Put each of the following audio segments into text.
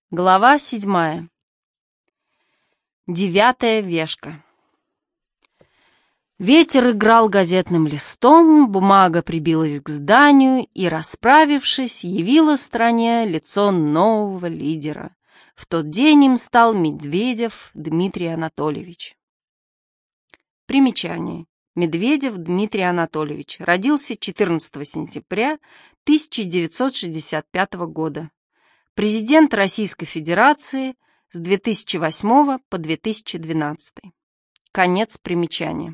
Глава 7. Девятая вешка. Ветер играл газетным листом, бумага прибилась к зданию и, расправившись, явила стране лицо нового лидера. В тот день им стал Медведев Дмитрий Анатольевич. Примечание. Медведев Дмитрий Анатольевич родился 14 сентября 1965 года. Президент Российской Федерации с 2008 по 2012. Конец примечания.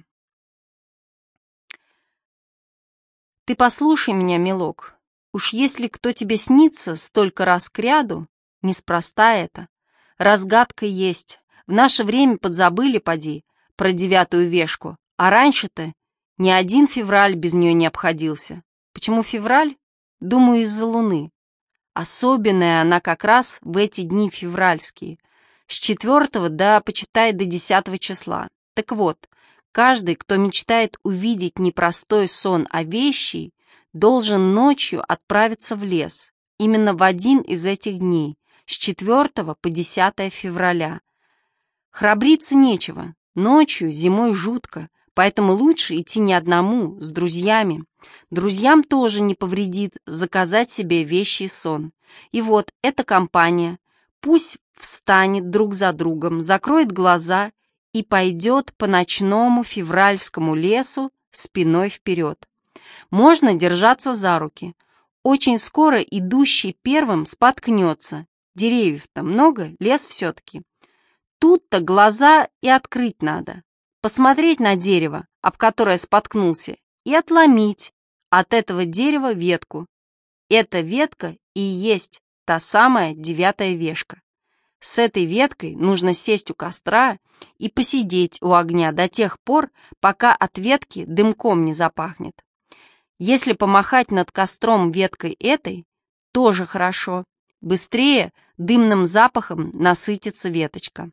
Ты послушай меня, милок, уж если кто тебе снится столько раз кряду, неспроста это. Разгадка есть. В наше время подзабыли, поди, про девятую вешку, а раньше-то ни один февраль без нее не обходился. Почему февраль? Думаю, из-за луны. Особенная она как раз в эти дни февральские, с 4 до, почитай, до 10 числа. Так вот, каждый, кто мечтает увидеть непростой сон, а вещий, должен ночью отправиться в лес, именно в один из этих дней, с 4 по 10 февраля. Храбриться нечего, ночью, зимой жутко, поэтому лучше идти не одному, с друзьями. Друзьям тоже не повредит заказать себе вещий сон. И вот эта компания пусть встанет друг за другом, закроет глаза и пойдет по ночному февральскому лесу спиной вперед. Можно держаться за руки. Очень скоро идущий первым споткнется. Деревьев-то много, лес все-таки. Тут-то глаза и открыть надо. Посмотреть на дерево, об которое споткнулся, и отломить от этого дерева ветку. Эта ветка и есть та самая девятая вешка. С этой веткой нужно сесть у костра и посидеть у огня до тех пор, пока от ветки дымком не запахнет. Если помахать над костром веткой этой, тоже хорошо. Быстрее дымным запахом насытится веточка.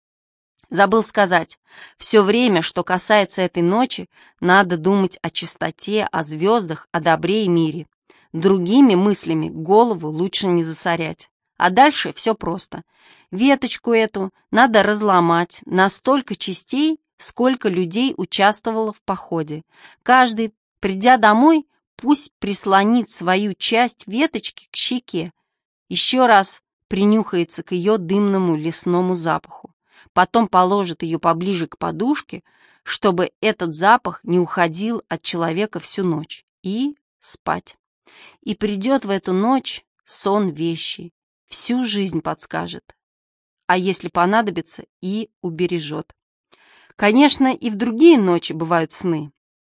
Забыл сказать, все время, что касается этой ночи, надо думать о чистоте, о звездах, о добре и мире. Другими мыслями голову лучше не засорять. А дальше все просто. Веточку эту надо разломать на столько частей, сколько людей участвовало в походе. Каждый, придя домой, пусть прислонит свою часть веточки к щеке, еще раз принюхается к ее дымному лесному запаху. Потом положит ее поближе к подушке, чтобы этот запах не уходил от человека всю ночь. И спать. И придет в эту ночь сон вещий, всю жизнь подскажет. А если понадобится, и убережет. Конечно, и в другие ночи бывают сны.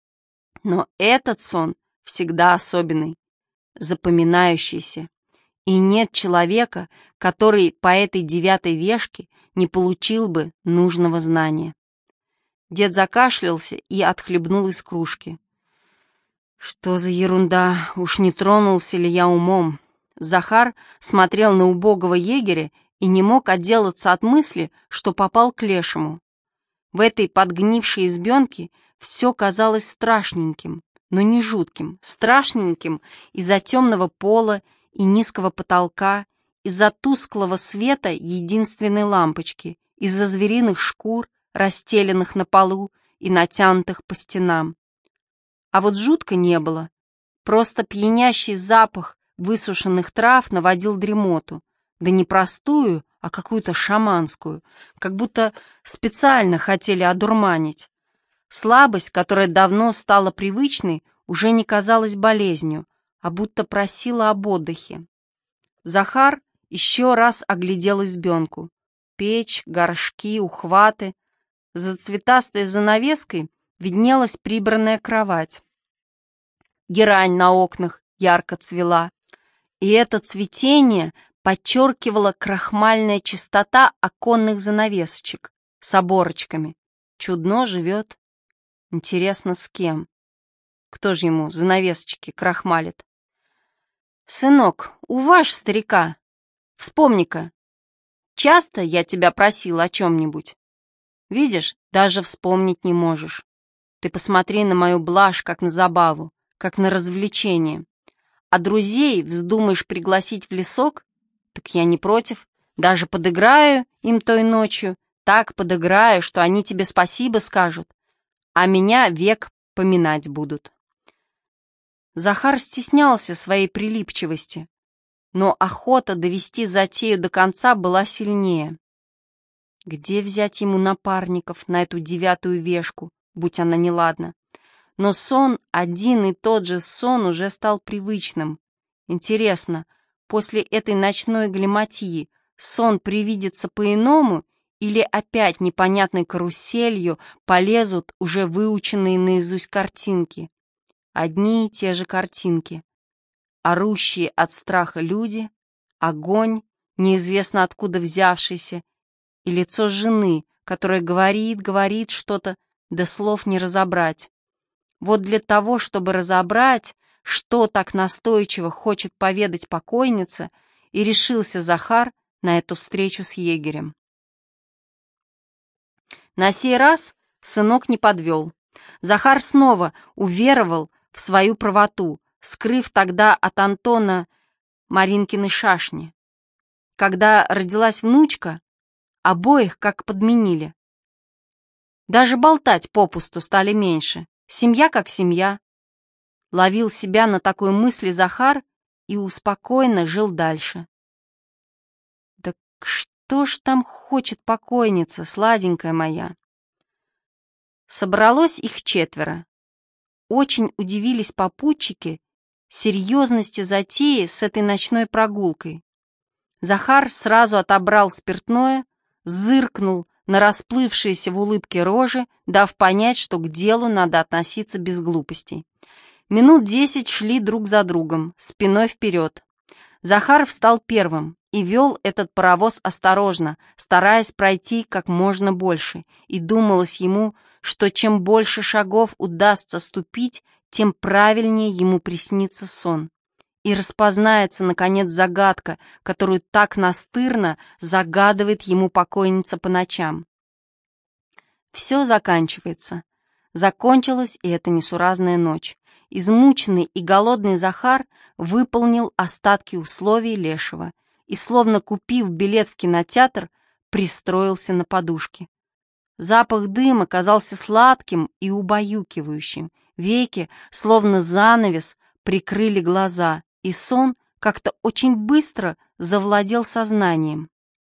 Но этот сон всегда особенный, запоминающийся. И нет человека, который по этой девятой вешке не получил бы нужного знания. Дед закашлялся и отхлебнул из кружки. Что за ерунда, уж не тронулся ли я умом? Захар смотрел на убогого егеря и не мог отделаться от мысли, что попал к лешему. В этой подгнившей избенке все казалось страшненьким, но не жутким, страшненьким из-за темного пола и низкого потолка, из-за тусклого света единственной лампочки, из-за звериных шкур, расстеленных на полу и натянутых по стенам. А вот жутко не было. Просто пьянящий запах высушенных трав наводил дремоту. Да не простую, а какую-то шаманскую, как будто специально хотели одурманить. Слабость, которая давно стала привычной, уже не казалась болезнью, а будто просила об отдыхе. Захар еще раз оглядел избенку. Печь, горшки, ухваты. За цветастой занавеской виднелась прибранная кровать. Герань на окнах ярко цвела, и это цветение подчеркивало крахмальная чистота оконных занавесочек с оборочками. Чудно живет. Интересно, с кем? Кто же ему занавесочки крахмалит? «Сынок, уважь старика. Вспомни-ка, часто я тебя просил о чем-нибудь? Видишь, даже вспомнить не можешь. Ты посмотри на мою блажь, как на забаву, как на развлечение. А друзей вздумаешь пригласить в лесок? Так я не против. Даже подыграю им той ночью, так подыграю, что они тебе спасибо скажут, а меня век поминать будут». Захар стеснялся своей прилипчивости, но охота довести затею до конца была сильнее. Где взять ему напарников на эту 9-ю вешку, будь она неладна? Но сон, один и тот же сон, уже стал привычным. Интересно, после этой ночной галиматьи сон привидится по-иному или опять непонятной каруселью полезут уже выученные наизусть картинки? Одни и те же картинки. Орущие от страха люди, огонь, неизвестно откуда взявшийся, и лицо жены, которая говорит что-то, да слов не разобрать. Вот для того, чтобы разобрать, что так настойчиво хочет поведать покойница, и решился Захар на эту встречу с егерем. На сей раз сынок не подвел. Захар снова уверовал в свою правоту, скрыв тогда от Антона Маринкины шашни. Когда родилась внучка, обоих как подменили. Даже болтать попусту стали меньше. Семья как семья. Ловил себя на такой мысли Захар и успокойно жил дальше. Да что ж там хочет покойница, сладенькая моя? Собралось их 4. Очень удивились попутчики серьезности затеи с этой ночной прогулкой. Захар сразу отобрал спиртное, зыркнул на расплывшиеся в улыбке рожи, дав понять, что к делу надо относиться без глупостей. Минут 10 шли друг за другом, спиной вперед. Захар встал первым и вел этот паровоз осторожно, стараясь пройти как можно больше, и думалось ему, что чем больше шагов удастся ступить, тем правильнее ему приснится сон. И распознается, наконец, загадка, которую так настырно загадывает ему покойница по ночам. Все заканчивается. Закончилась и эта несуразная ночь. Измученный и голодный Захар выполнил остатки условий Лешего и, словно купив билет в кинотеатр, пристроился на подушке. Запах дыма казался сладким и убаюкивающим. Веки, словно занавес, прикрыли глаза, и сон как-то очень быстро завладел сознанием.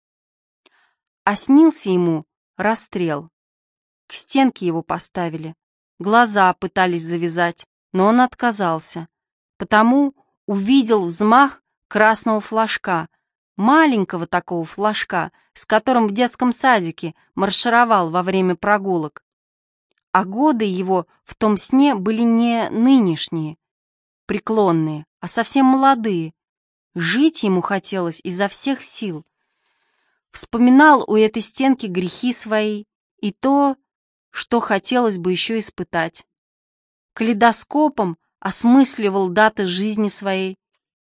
А снился ему расстрел. К стенке его поставили, глаза пытались завязать, но он отказался, потому увидел взмах красного флажка, маленького такого флажка, с которым в детском садике маршировал во время прогулок. А годы его в том сне были не нынешние, преклонные, а совсем молодые. Жить ему хотелось изо всех сил. Вспоминал у этой стенки грехи свои и то, что хотелось бы еще испытать. Калейдоскопом осмысливал даты жизни своей,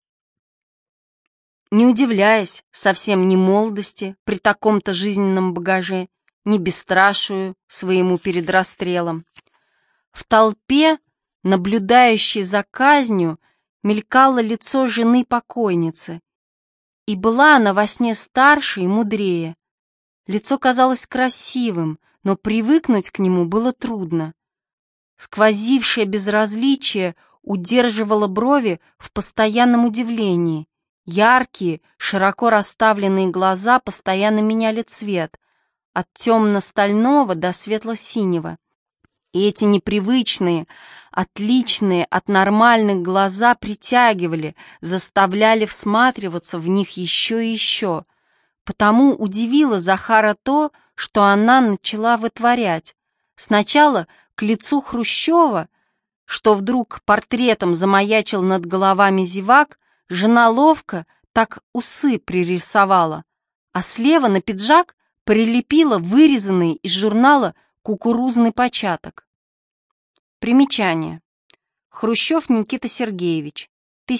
не удивляясь совсем ни молодости при таком-то жизненном багаже, ни бесстрашию своему перед расстрелом. В толпе, наблюдающей за казнью, мелькало лицо жены покойницы, и была она во сне старше и мудрее. Лицо казалось красивым, но привыкнуть к нему было трудно. Сквозившее безразличие удерживало брови в постоянном удивлении. Яркие, широко расставленные глаза постоянно меняли цвет, от темно-стального до светло-синего. И эти непривычные, отличные от нормальных глаза притягивали, заставляли всматриваться в них еще и еще. Потому удивило Захара то, что она начала вытворять. Сначала к лицу Хрущева, что вдруг портретом замаячил над головами зевак, жена ловко так усы пририсовала, а слева на пиджак прилепила вырезанный из журнала кукурузный початок. Примечание. Хрущев Никита Сергеевич,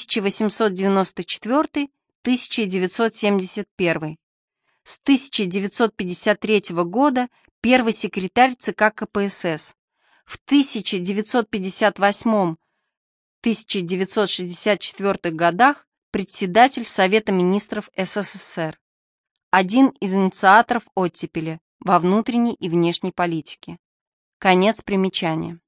1894-1971. С 1953 года первый секретарь ЦК КПСС. В 1958-1964 годах председатель Совета министров СССР. один из инициаторов оттепели во внутренней и внешней политике. Конец примечания.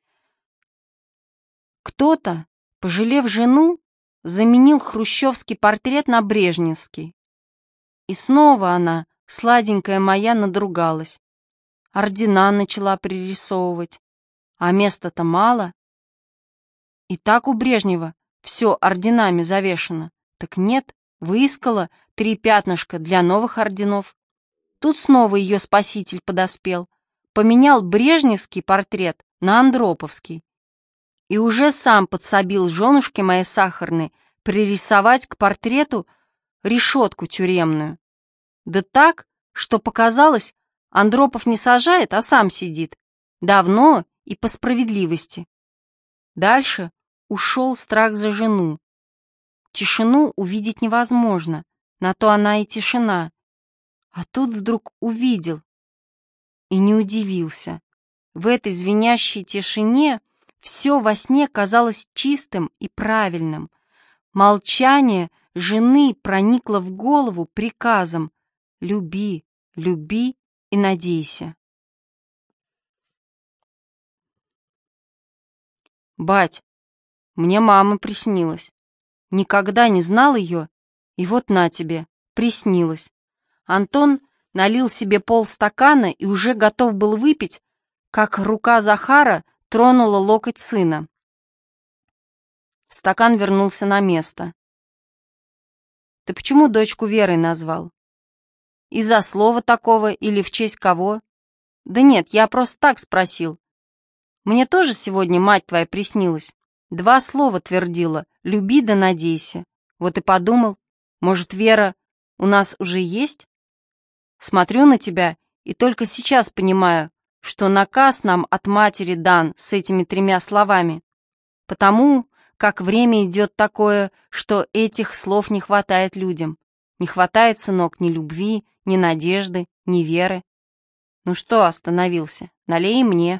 Кто-то, пожалев жену, заменил хрущевский портрет на брежневский. И снова она, сладенькая моя, надругалась. Ордена начала пририсовывать. А места-то мало. И так у Брежнева все орденами завешено. Так нет, выискала 3 пятнышка для новых орденов. Тут снова ее спаситель подоспел. Поменял брежневский портрет на андроповский. И уже сам подсобил женушке моей сахарной пририсовать к портрету решетку тюремную. Да так, что показалось, Андропов не сажает, а сам сидит. Давно и по справедливости. Дальше ушел страх за жену. Тишину увидеть невозможно, на то она и тишина. А тут вдруг увидел и не удивился. В этой звенящей тишине все во сне казалось чистым и правильным. Молчание жены проникло в голову приказом: люби, люби и надейся. Бать, мне мама приснилась. Никогда не знал ее, и вот на тебе, приснилась. Антон налил себе полстакана и уже готов был выпить, как рука Захара тронула локоть сына. Стакан вернулся на место. Ты почему дочку Верой назвал? Из-за слова такого или в честь кого? Да нет, я просто так спросил. Мне тоже сегодня мать твоя приснилась. 2 слова твердила: люби да надейся. Вот и подумал, может, Вера у нас уже есть? Смотрю на тебя и только сейчас понимаю, что наказ нам от матери дан с этими 3 словами. Потому как время идет такое, что этих слов не хватает людям. Не хватает, сынок, ни любви, ни надежды, ни веры. Ну что остановился? Налей и мне.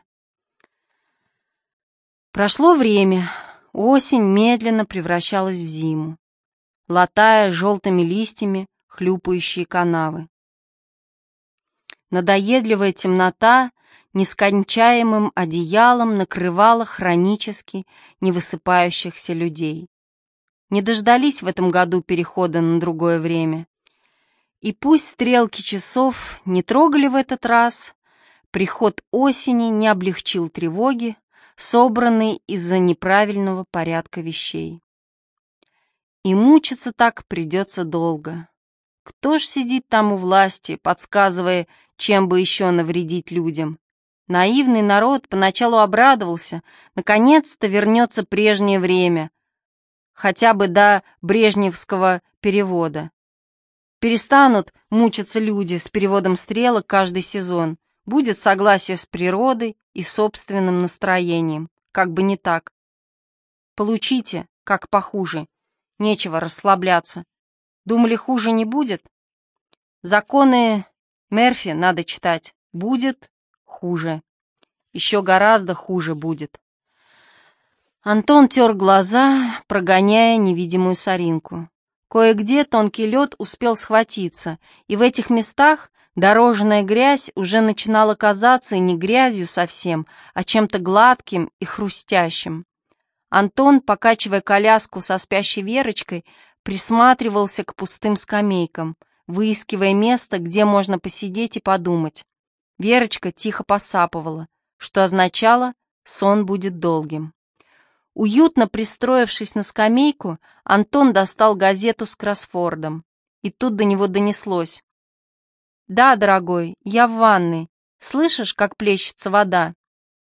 Прошло время. Осень медленно превращалась в зиму, латая желтыми листьями хлюпающие канавы. Надоедливая темнота нескончаемым одеялом накрывала хронически невысыпающихся людей. Не дождались в этом году перехода на другое время. И пусть стрелки часов не трогали в этот раз, приход осени не облегчил тревоги, собранные из-за неправильного порядка вещей. И мучиться так придется долго. Кто ж сидит там у власти, подсказывая, чем бы еще навредить людям? Наивный народ поначалу обрадовался, наконец-то вернется прежнее время, хотя бы до брежневского перевода. Перестанут мучиться люди с переводом стрелок каждый сезон. Будет согласие с природой и собственным настроением. Как бы не так. Получите, как похуже. Нечего расслабляться. Думали, хуже не будет? Законы Мерфи надо читать. Будет хуже. Еще гораздо хуже будет. Антон тер глаза, прогоняя невидимую соринку. Кое-где тонкий лед успел схватиться, и в этих местах дорожная грязь уже начинала казаться и не грязью совсем, а чем-то гладким и хрустящим. Антон, покачивая коляску со спящей Верочкой, присматривался к пустым скамейкам, выискивая место, где можно посидеть и подумать. Верочка тихо посапывала, что означало, сон будет долгим. Уютно пристроившись на скамейку, Антон достал газету с кроссвордом. И тут до него донеслось: «Да, дорогой, я в ванной. Слышишь, как плещется вода?»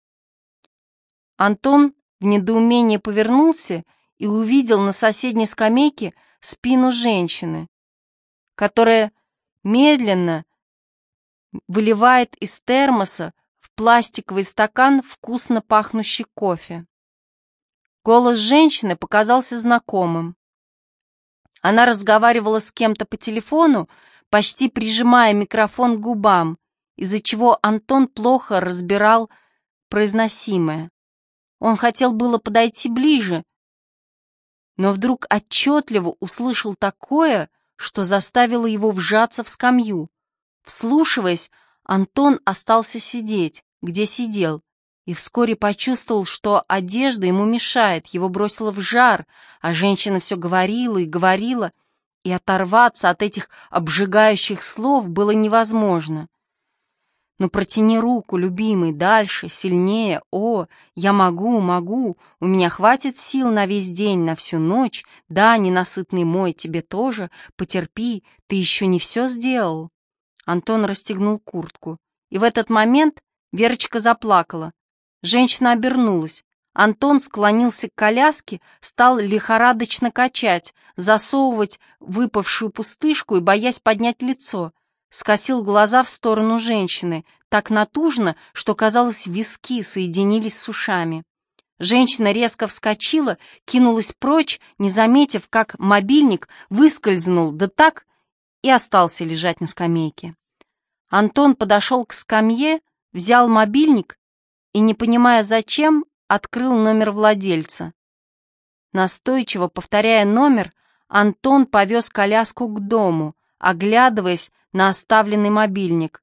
Антон в недоумении повернулся и увидел на соседней скамейке спину женщины, которая медленно выливает из термоса в пластиковый стакан вкусно пахнущий кофе. Голос женщины показался знакомым. Она разговаривала с кем-то по телефону, почти прижимая микрофон к губам, из-за чего Антон плохо разбирал произносимое. Он хотел было подойти ближе, но вдруг отчетливо услышал такое, что заставило его вжаться в скамью. Вслушиваясь, Антон остался сидеть, где сидел, и вскоре почувствовал, что одежда ему мешает, его бросило в жар, а женщина все говорила и говорила, и оторваться от этих обжигающих слов было невозможно. «Ну протяни руку, любимый, дальше, сильнее, о, я могу, у меня хватит сил на весь день, на всю ночь, да, ненасытный мой, тебе тоже, потерпи, ты еще не все сделал». Антон расстегнул куртку, и в этот момент Верочка заплакала. Женщина обернулась. Антон склонился к коляске, стал лихорадочно качать, засовывать выпавшую пустышку и, боясь поднять лицо, скосил глаза в сторону женщины, так натужно, что, казалось, виски соединились с ушами. Женщина резко вскочила, кинулась прочь, не заметив, как мобильник выскользнул, да так и остался лежать на скамейке. Антон подошел к скамье, взял мобильник и, не понимая зачем, открыл номер владельца. Настойчиво повторяя номер, Антон повез коляску к дому, оглядываясь на оставленный мобильник.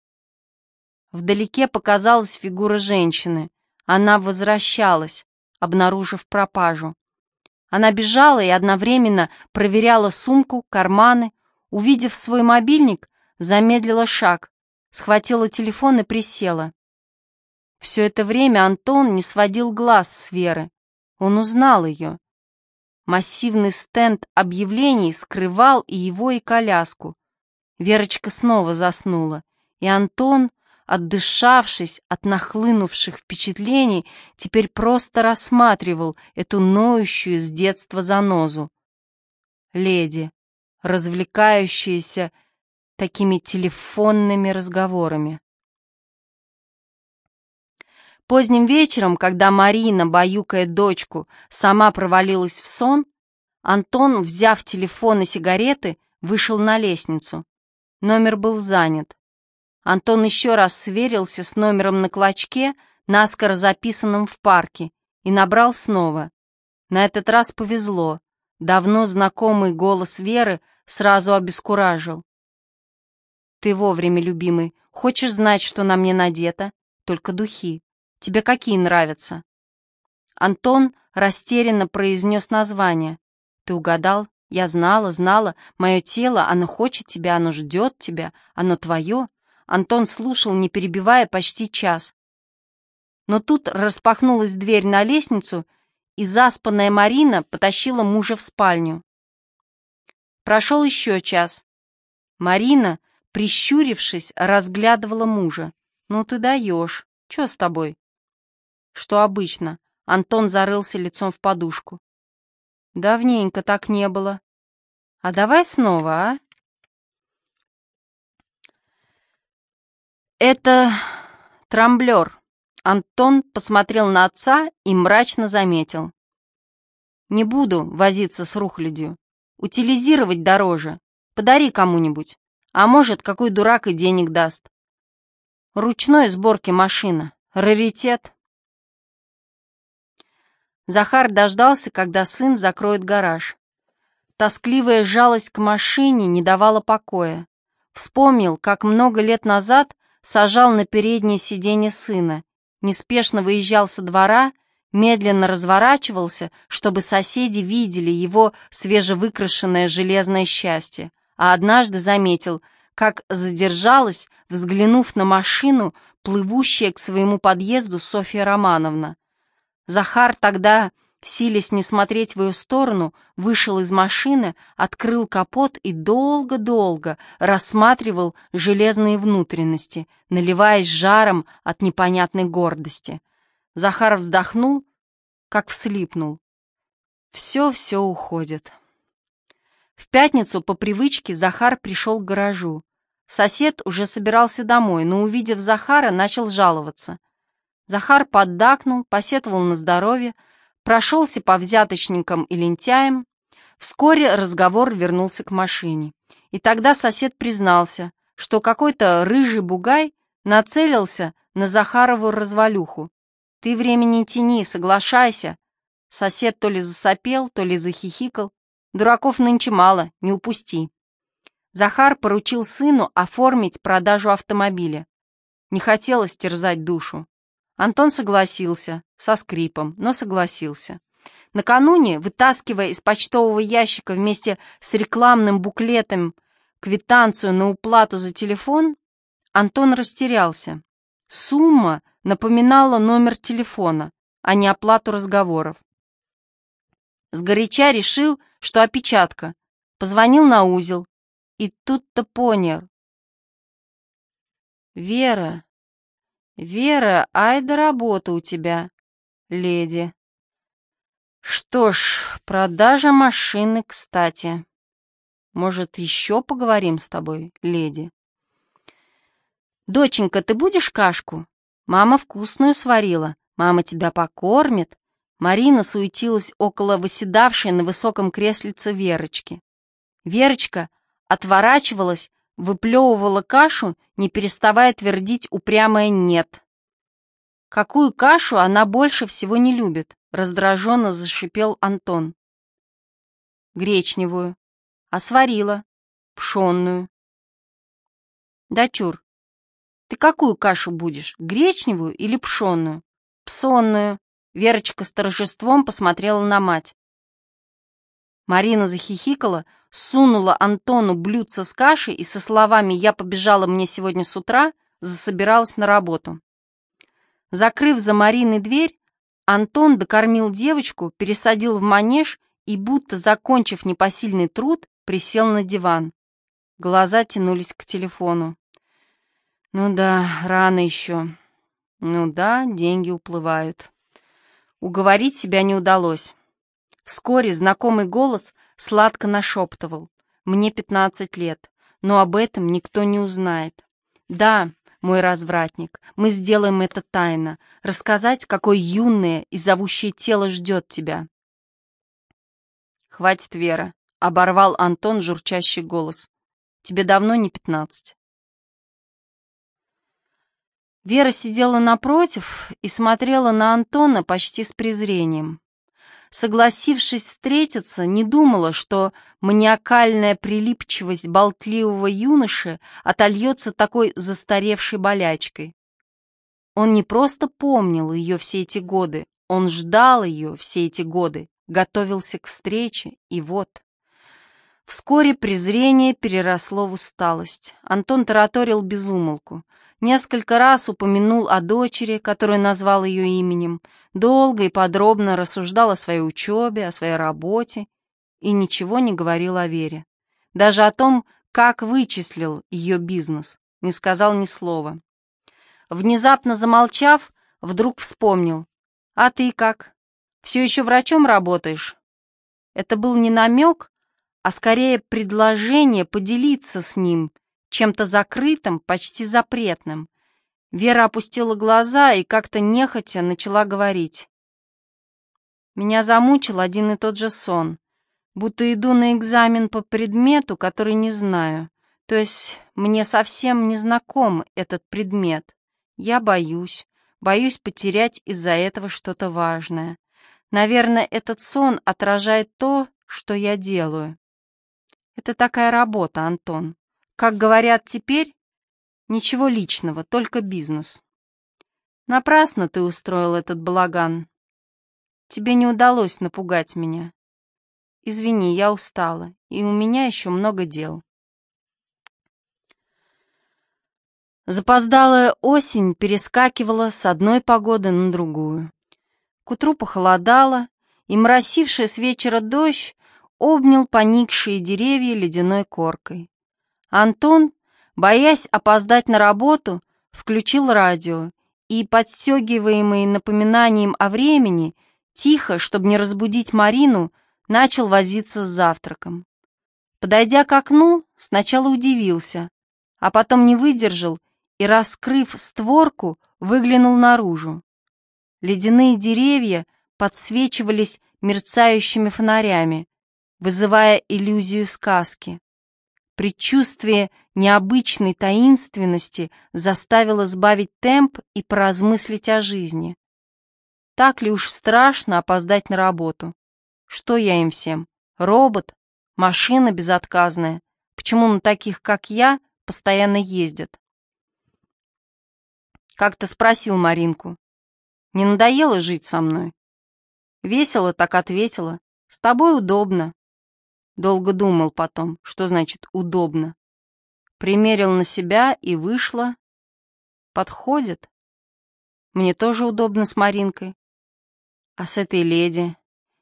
Вдалеке показалась фигура женщины. Она возвращалась, обнаружив пропажу. Она бежала и одновременно проверяла сумку, карманы. Увидев свой мобильник, замедлила шаг, схватила телефон и присела. Все это время Антон не сводил глаз с Веры. Он узнал ее. Массивный стенд объявлений скрывал и его, и коляску. Верочка снова заснула, и Антон, отдышавшись от нахлынувших впечатлений, теперь просто рассматривал эту ноющую с детства занозу. Леди, развлекающаяся такими телефонными разговорами. Поздним вечером, когда Марина, баюкая дочку, сама провалилась в сон, Антон, взяв телефон и сигареты, вышел на лестницу. Номер был занят. Антон еще раз сверился с номером на клочке, наскоро записанном в парке, и набрал снова. На этот раз повезло. Давно знакомый голос Веры сразу обескуражил. «Ты вовремя, любимый. Хочешь знать, что на мне надето? Только духи. Тебе какие нравятся?» Антон растерянно произнес название. «Ты угадал? Я знала. Мое тело, оно хочет тебя, оно ждет тебя, оно твое». Антон слушал, не перебивая, почти час. Но тут распахнулась дверь на лестницу, и заспанная Марина потащила мужа в спальню. Прошел еще час. Марина, прищурившись, разглядывала мужа. «Ну ты даешь. Че с тобой?» «Что обычно?» Антон зарылся лицом в подушку. «Давненько так не было. А давай снова, а?» «Это трамблер». Антон посмотрел на отца и мрачно заметил. «Не буду возиться с рухлядью. Утилизировать дороже. Подари кому-нибудь. А может, какой дурак и денег даст. Ручной сборки машина. Раритет». Захар дождался, когда сын закроет гараж. Тоскливая жалость к машине не давала покоя. Вспомнил, как много лет назад сажал на переднее сиденье сына, неспешно выезжал со двора, медленно разворачивался, чтобы соседи видели его свежевыкрашенное железное счастье, а однажды заметил, как задержалась, взглянув на машину, плывущая к своему подъезду Софья Романовна. Захар тогда, силясь не смотреть в ее сторону, вышел из машины, открыл капот и долго-долго рассматривал железные внутренности, наливаясь жаром от непонятной гордости. Захар вздохнул, как вслипнул. Все уходит. В пятницу по привычке Захар пришел к гаражу. Сосед уже собирался домой, но, увидев Захара, начал жаловаться. Захар поддакнул, посетовал на здоровье, прошелся по взяточникам и лентяям. Вскоре разговор вернулся к машине. И тогда сосед признался, что какой-то рыжий бугай нацелился на Захарову развалюху. «Ты время не тяни, соглашайся». Сосед то ли засопел, то ли захихикал. «Дураков нынче мало, не упусти». Захар поручил сыну оформить продажу автомобиля. Не хотелось терзать душу. Антон согласился, со скрипом, но согласился. Накануне, вытаскивая из почтового ящика вместе с рекламным буклетом квитанцию на уплату за телефон, Антон растерялся. Сумма напоминала номер телефона, а не оплату разговоров. Сгоряча решил, что опечатка. Позвонил на узел. И тут-то понял. «Вера, ай да работа у тебя, леди. Что ж, продажа машины, кстати. Может, еще поговорим с тобой, леди?» «Доченька, ты будешь кашку? Мама вкусную сварила, мама тебя покормит». Марина суетилась около восседавшей на высоком креслице Верочки. Верочка отворачивалась, выплевывала кашу, не переставая твердить упрямое «нет». «Какую кашу она больше всего не любит?» — раздраженно зашипел Антон. «Гречневую. А сварила? Пшенную». «Дочур, ты какую кашу будешь, гречневую или пшенную?» «Псонную». Верочка с торжеством посмотрела на мать. Марина захихикала, сунула Антону блюдце с кашей и со словами «я побежала мне сегодня с утра» засобиралась на работу. Закрыв за Мариной дверь, Антон докормил девочку, пересадил в манеж и, будто закончив непосильный труд, присел на диван. Глаза тянулись к телефону. Ну да, рано еще. Ну да, деньги уплывают. Уговорить себя не удалось. Вскоре знакомый голос сладко нашептывал: «Мне 15 лет, но об этом никто не узнает. Да, мой развратник, мы сделаем это тайно, рассказать, какое юное и зовущее тело ждет тебя». «Хватит, Вера», — оборвал Антон журчащий голос. «Тебе давно не 15». Вера сидела напротив и смотрела на Антона почти с презрением. Согласившись встретиться, не думала, что маниакальная прилипчивость болтливого юноши отольется такой застаревшей болячкой. Он не просто помнил ее все эти годы, он ждал ее все эти годы, готовился к встрече, и вот. Вскоре презрение переросло в усталость. Антон тараторил без умолку. Несколько раз упомянул о дочери, которую назвал ее именем, долго и подробно рассуждал о своей учебе, о своей работе и ничего не говорил о Вере. Даже о том, как вычислил ее бизнес, не сказал ни слова. Внезапно замолчав, вдруг вспомнил. «А ты как? Все еще врачом работаешь?» Это был не намек, а скорее предложение поделиться с ним чем-то закрытым, почти запретным. Вера опустила глаза и как-то нехотя начала говорить. «Меня замучил один и тот же сон, будто иду на экзамен по предмету, который не знаю. То есть мне совсем не знаком этот предмет. Я боюсь потерять из-за этого что-то важное. Наверное, этот сон отражает то, что я делаю. Это такая работа, Антон. Как говорят теперь, ничего личного, только бизнес. Напрасно ты устроил этот балаган. Тебе не удалось напугать меня. Извини, я устала, и у меня еще много дел». Запоздалая осень перескакивала с одной погоды на другую. К утру похолодало, и моросивший с вечера дождь обнял поникшие деревья ледяной коркой. Антон, боясь опоздать на работу, включил радио и, подстегиваемый напоминанием о времени, тихо, чтобы не разбудить Марину, начал возиться с завтраком. Подойдя к окну, сначала удивился, а потом не выдержал и, раскрыв створку, выглянул наружу. Ледяные деревья подсвечивались мерцающими фонарями, вызывая иллюзию сказки. Предчувствие необычной таинственности заставило сбавить темп и поразмыслить о жизни. Так ли уж страшно опоздать на работу? Что я им всем? Робот? Машина безотказная? почему на таких, как я, постоянно ездят. Как-то спросил Маринку: «Не надоело жить со мной?» Весело так ответила: «С тобой удобно». Долго думал потом, что значит «удобно». Примерил на себя и вышло. Подходит. Мне тоже удобно с Маринкой. А с этой леди?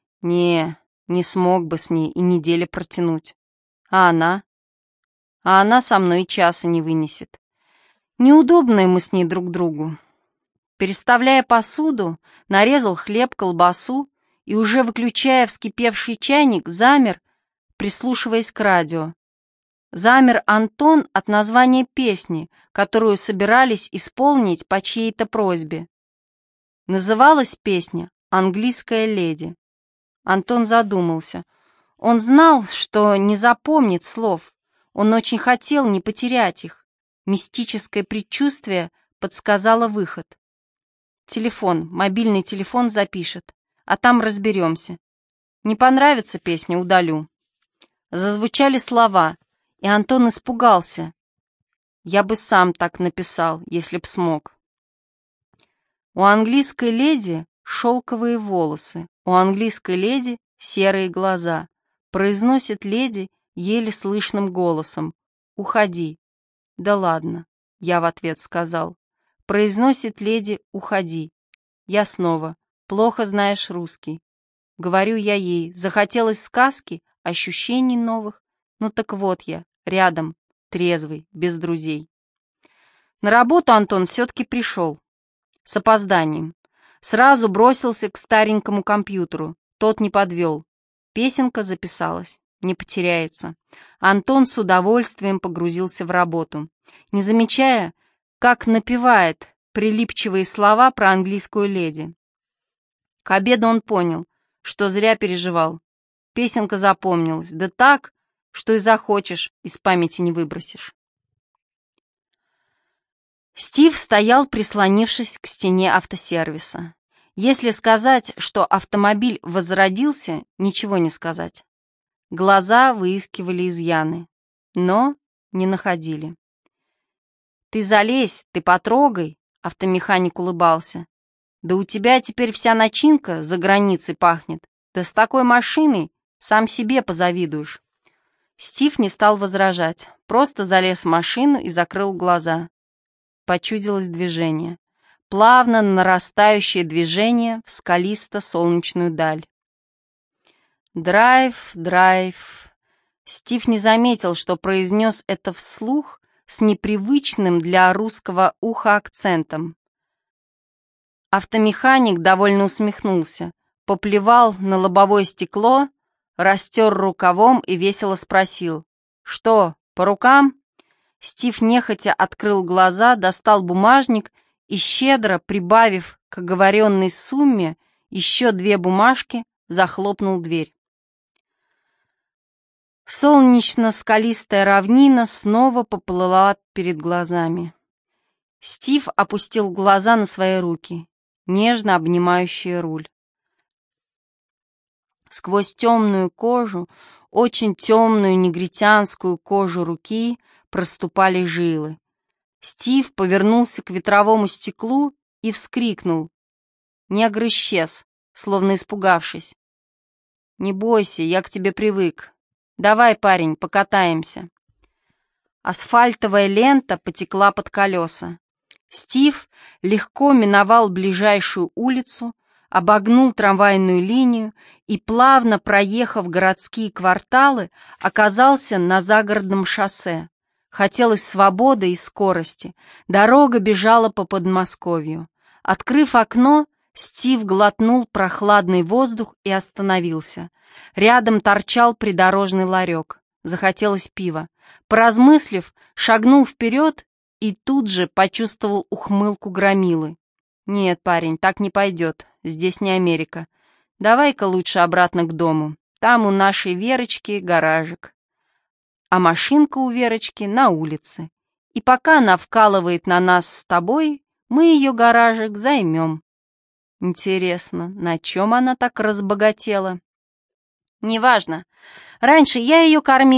Не смог бы с ней и недели протянуть. А она? А она со мной и часа не вынесет. Неудобные мы с ней друг другу. Переставляя посуду, нарезал хлеб, колбасу и, уже выключая вскипевший чайник, замер, прислушиваясь к радио. Замер Антон от названия песни, которую собирались исполнить по чьей-то просьбе. Называлась песня «Английская леди». Антон задумался. Он знал, что не запомнит слов. Он очень хотел не потерять их. Мистическое предчувствие подсказало выход. Телефон, мобильный телефон запишет, а там разберемся. Не понравится песня — удалю. Зазвучали слова, и Антон испугался. Я бы сам так написал, если б смог. У английской леди шелковые волосы, у английской леди серые глаза. Произносит леди еле слышным голосом: «Уходи». «Да ладно», — я в ответ сказал. Произносит леди: «Уходи». Я снова: «Плохо знаешь русский». Говорю я ей: захотелось сказки, ощущений новых. Ну так вот я, рядом, трезвый, без друзей. На работу Антон все-таки пришел. С опозданием. Сразу бросился к старенькому компьютеру. Тот не подвел. Песенка записалась. Не потеряется. Антон с удовольствием погрузился в работу, не замечая, как напевает прилипчивые слова про английскую леди. К обеду он понял, что зря переживал. Песенка запомнилась, да так, что и захочешь, из памяти не выбросишь. Стив стоял, прислонившись к стене автосервиса. Если сказать, что автомобиль возродился, ничего не сказать. Глаза выискивали изъяны, но не находили. «Ты залезь, ты потрогай», — автомеханик улыбался. «Да у тебя теперь вся начинка за границей пахнет. Да с такой машиной сам себе позавидуешь». Стив не стал возражать, просто залез в машину и закрыл глаза. Почудилось движение. Плавно нарастающее движение в скалисто-солнечную даль. «Драйв, драйв». Стив не заметил, что произнес это вслух с непривычным для русского уха акцентом. Автомеханик довольно усмехнулся, поплевал на лобовое стекло, растер рукавом и весело спросил: «Что, по рукам?» Стив нехотя открыл глаза, достал бумажник и, щедро прибавив к оговоренной сумме еще 2 бумажки, захлопнул дверь. Солнечно-скалистая равнина снова поплыла перед глазами. Стив опустил глаза на свои руки, нежно обнимающие руль. Сквозь темную кожу, очень темную негритянскую кожу руки, проступали жилы. Стив повернулся к ветровому стеклу и вскрикнул. Негр исчез, словно испугавшись. «Не бойся, я к тебе привык. Давай, парень, покатаемся». Асфальтовая лента потекла под колеса. Стив легко миновал ближайшую улицу, обогнул трамвайную линию и, плавно проехав городские кварталы, оказался на загородном шоссе. Хотелось свободы и скорости. Дорога бежала по Подмосковью. Открыв окно, Стив глотнул прохладный воздух и остановился. Рядом торчал придорожный ларек. Захотелось пива. Поразмыслив, шагнул вперед и тут же почувствовал ухмылку громилы. «Нет, парень, так не пойдет. Здесь не Америка. Давай-ка лучше обратно к дому. Там у нашей Верочки гаражик. А машинка у Верочки на улице. И пока она вкалывает на нас с тобой, мы ее гаражик займем». Интересно, на чем она так разбогатела? «Неважно. Раньше я ее кормил,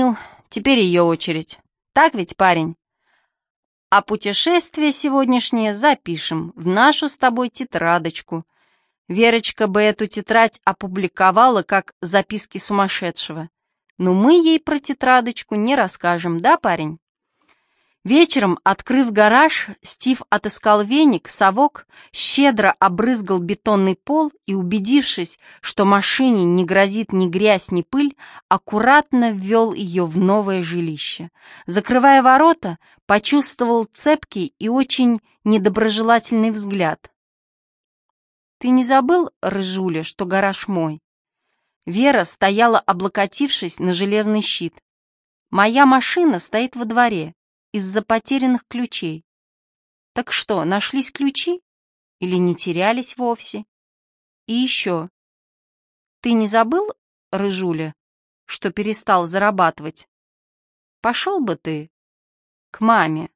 теперь ее очередь. Так ведь, парень? А путешествие сегодняшнее запишем в нашу с тобой тетрадочку. Верочка бы эту тетрадь опубликовала как записки сумасшедшего. Но мы ей про тетрадочку не расскажем, да, парень? Вечером, открыв гараж, Стив отыскал веник, совок, щедро обрызгал бетонный пол и, убедившись, что машине не грозит ни грязь, ни пыль, аккуратно ввел ее в новое жилище. Закрывая ворота, почувствовал цепкий и очень недоброжелательный взгляд. «Ты не забыл, Рыжуля, что гараж мой?» Вера стояла, облокотившись на железный щит. «Моя машина стоит во дворе из-за потерянных ключей. Так что, нашлись ключи? Или не терялись вовсе? И еще, ты не забыл, Рыжуля, что перестал зарабатывать? Пошел бы ты к маме».